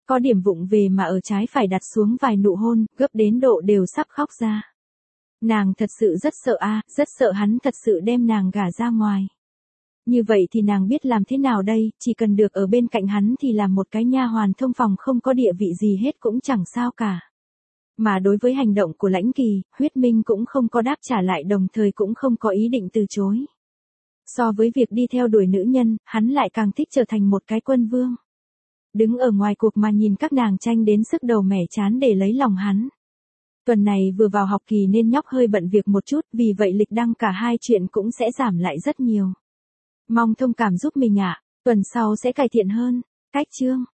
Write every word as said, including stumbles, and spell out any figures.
có điểm vụng về mà ở trái phải đặt xuống vài nụ hôn, gấp đến độ đều sắp khóc ra. Nàng thật sự rất sợ a, rất sợ hắn thật sự đem nàng gả ra ngoài. Như vậy thì nàng biết làm thế nào đây, chỉ cần được ở bên cạnh hắn thì làm một cái nha hoàn thông phòng không có địa vị gì hết cũng chẳng sao cả. Mà đối với hành động của Lãnh Kỳ, Huyết Minh cũng không có đáp trả lại, đồng thời cũng không có ý định từ chối. So với việc đi theo đuổi nữ nhân, hắn lại càng thích trở thành một cái quân vương. Đứng ở ngoài cuộc mà nhìn các nàng tranh đến sức đầu mẻ chán để lấy lòng hắn. Tuần này vừa vào học kỳ nên nhóc hơi bận việc một chút, vì vậy lịch đăng cả hai chuyện cũng sẽ giảm lại rất nhiều. Mong thông cảm giúp mình ạ, tuần sau sẽ cải thiện hơn. Cách chương